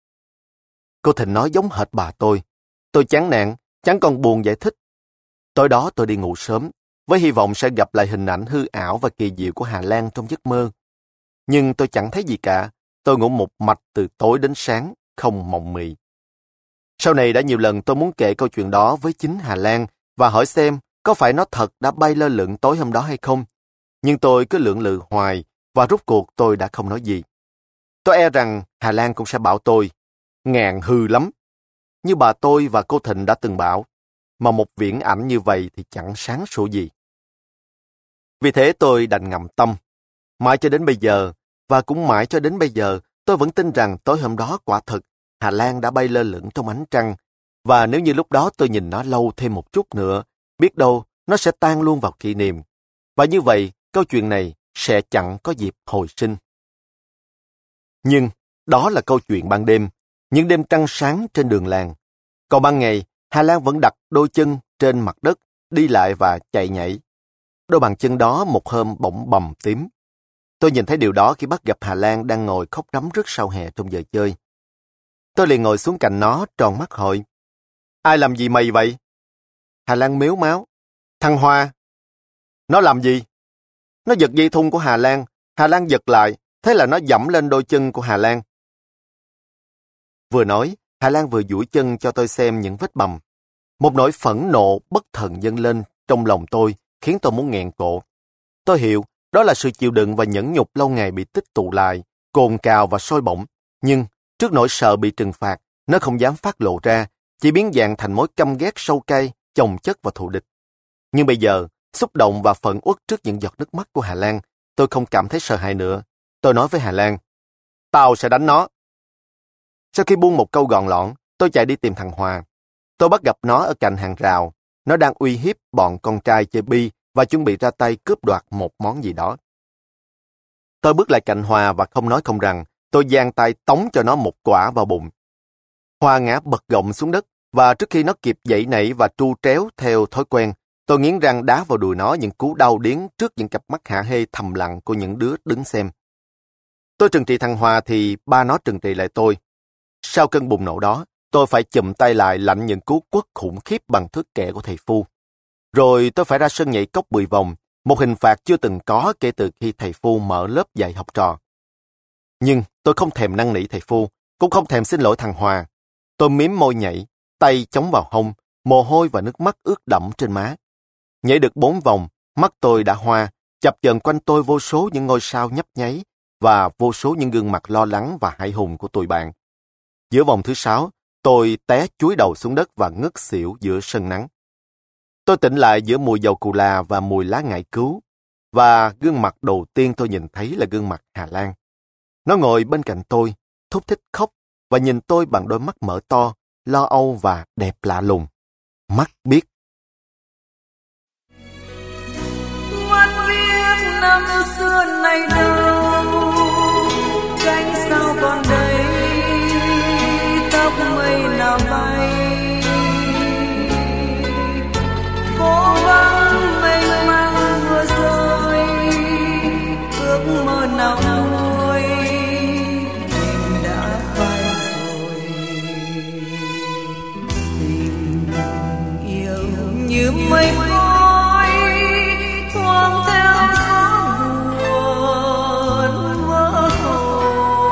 Cô Thịnh nói giống hệt bà tôi. Tôi chán nản, chẳng còn buồn giải thích. Tối đó tôi đi ngủ sớm, với hy vọng sẽ gặp lại hình ảnh hư ảo và kỳ diệu của Hà Lan trong giấc mơ. Nhưng tôi chẳng thấy gì cả. Tôi ngủ một mạch từ tối đến sáng, không mộng mị. Sau này đã nhiều lần tôi muốn kể câu chuyện đó với chính Hà Lan và hỏi xem có phải nó thật đã bay lơ lửng tối hôm đó hay không. Nhưng tôi cứ lưỡng lự hoài và rốt cuộc tôi đã không nói gì. Tôi e rằng Hà Lan cũng sẽ bảo tôi, ngàn hư lắm. Như bà tôi và cô Thịnh đã từng bảo, mà một viễn ảnh như vậy thì chẳng sáng sủa gì. Vì thế tôi đành ngậm tâm. Mãi cho đến bây giờ, và cũng mãi cho đến bây giờ, tôi vẫn tin rằng tối hôm đó quả thực, Hà Lan đã bay lơ lửng trong ánh trăng. Và nếu như lúc đó tôi nhìn nó lâu thêm một chút nữa, biết đâu nó sẽ tan luôn vào kỷ niệm. Và như vậy, câu chuyện này sẽ chẳng có dịp hồi sinh. Nhưng đó là câu chuyện ban đêm, những đêm trăng sáng trên đường làng. Còn ban ngày, Hà Lan vẫn đặt đôi chân trên mặt đất, đi lại và chạy nhảy. Đôi bàn chân đó một hôm bỗng bầm tím. Tôi nhìn thấy điều đó khi bắt gặp Hà Lan đang ngồi khóc rắm rứt sau hè trong giờ chơi. Tôi liền ngồi xuống cạnh nó, tròn mắt hỏi, ai làm gì mày vậy? Hà Lan mếu máo, thằng Hoa. Nó làm gì? Nó giật dây thun của Hà Lan. Hà Lan giật lại, thế là nó dẫm lên đôi chân của Hà Lan. Vừa nói, Hà Lan vừa duỗi chân cho tôi xem những vết bầm. Một nỗi phẫn nộ bất thần dâng lên trong lòng tôi, khiến tôi muốn nghẹn cổ. Tôi hiểu, đó là sự chịu đựng và nhẫn nhục lâu ngày bị tích tụ lại, cồn cào và sôi bỏng. Nhưng, trước nỗi sợ bị trừng phạt, nó không dám phát lộ ra, chỉ biến dạng thành mối căm ghét sâu cay, chồng chất và thù địch. Nhưng bây giờ, xúc động và phẫn uất trước những giọt nước mắt của Hà Lan, tôi không cảm thấy sợ hãi nữa. Tôi nói với Hà Lan, tao sẽ đánh nó. Sau khi buông một câu gọn lõn, tôi chạy đi tìm thằng Hòa. Tôi bắt gặp nó ở cạnh hàng rào. Nó đang uy hiếp bọn con trai chơi bi và chuẩn bị ra tay cướp đoạt một món gì đó. Tôi bước lại cạnh Hòa và không nói không rằng, tôi giang tay tống cho nó một quả vào bụng. Hòa ngã bật gọng xuống đất và trước khi nó kịp giãy nảy và tru tréo theo thói quen, tôi nghiến răng đá vào đùi nó những cú đau điếng trước những cặp mắt hả hê thầm lặng của những đứa đứng xem. Tôi trừng trị thằng Hòa thì ba nó trừng trị lại tôi. Sau cơn bùng nổ đó, tôi phải chụm tay lại lãnh những cú quất khủng khiếp bằng thước kẻ của thầy Phu. Rồi tôi phải ra sân nhảy cốc 10 vòng, một hình phạt chưa từng có kể từ khi thầy Phu mở lớp dạy học trò. Nhưng tôi không thèm năn nỉ thầy Phu, cũng không thèm xin lỗi thằng Hòa. Tôi mím môi nhảy, tay chống vào hông, mồ hôi và nước mắt ướt đẫm trên má. Nhảy được 4 vòng, mắt tôi đã hoa, chập chờn quanh tôi vô số những ngôi sao nhấp nháy và vô số những gương mặt lo lắng và hãi hùng của tụi bạn. Giữa vòng thứ 6, tôi té chúi đầu xuống đất và ngất xỉu giữa sân nắng. Tôi tỉnh lại giữa mùi dầu cù là và mùi lá ngải cứu, và gương mặt đầu tiên tôi nhìn thấy là gương mặt Hà Lan. Nó ngồi bên cạnh tôi, thúc thích khóc và nhìn tôi bằng đôi mắt mở to, lo âu và đẹp lạ lùng. Mắt biết. Mắt biết năm xưa này đâu, cánh sao còn đây, tóc mây nào bay. Phố vắng mênh mang mưa rơi, ước mơ nào nuôi tình đã phai rồi. Tình yêu như mây khói thoáng theo gió buồn mơ hồ.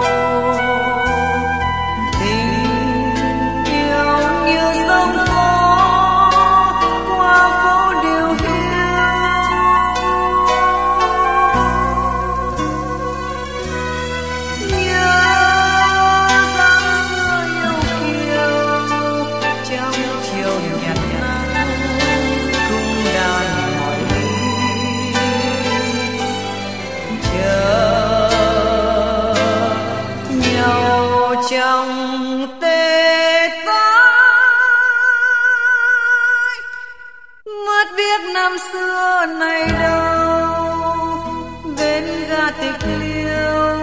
Tình yêu như sông có qua phố điều hiu. Nhớ dáng xưa yêu kiều trong chiều nhạt nắng, cung đàn mỏi ly chờ nhau trong tê tái. Mất biết năm xưa này đâu, bên ga tịch liêu